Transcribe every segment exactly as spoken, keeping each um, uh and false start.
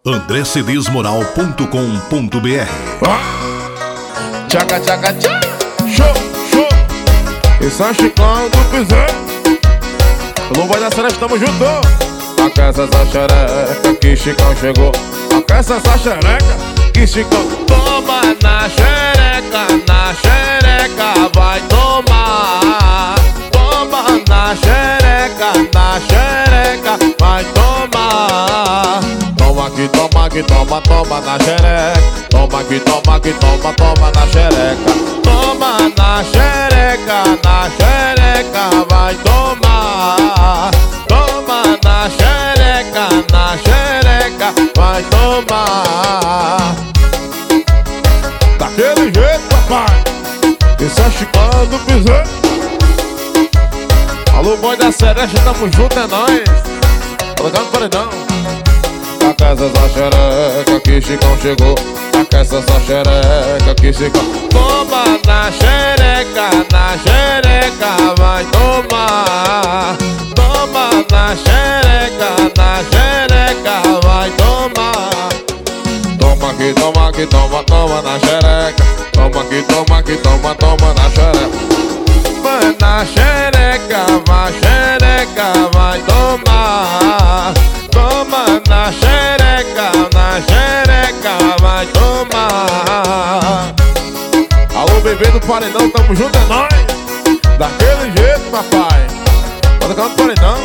andré cedis moral ponto com ponto br. Tchaca, tchaca, tchaca, show, show. Esse é o Chicão do Piseiro. No Vai da Seresta, tamo junto. Aquece essa xereca que Chicão chegou. Aquece essa xereca que Chicão. Toma na xereca, na xereca, vai tomar. Toma na xereca, na xereca, vai tomar. Toma aqui, toma aqui, toma, toma na xereca. Toma aqui, toma aqui, toma, toma na xereca. Toma na xereca, na xereca, vai tomar. Toma na xereca, na xereca, vai tomar. Daquele jeito, papai. Esse é Chicão do Piseiro. Alô, Boi da Seresta, tamo junto, é nóis. Colocando no paredão. Aquece essa xereca que Chicão chegou. Aquece essa xereca que Chicão. Toma na xereca, na xereca, vai tomar. Toma na xereca, na xereca, vai tomar. Toma aqui, toma aqui, toma, toma na xereca. Toma aqui, toma aqui, toma, toma na xereca. Vai na xereca, vai xereca, vai tomar. Toma na xereca, na xereca, vai tomar. Alô, bebê do paredão, tamo junto, é nóis. Daquele jeito, papai. Bota cá no paredão.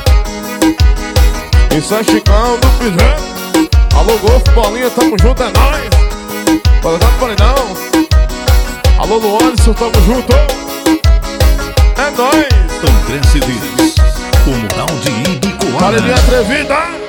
Isso é Chicão do Piseiro. Alô, Golfo, Bolinha, tamo junto, é nóis. Bota cá no paredão. Alô, Luanderson, tamo junto. É nóis. André Cedis, o moral de Ibicoara. Paredinha atrevida.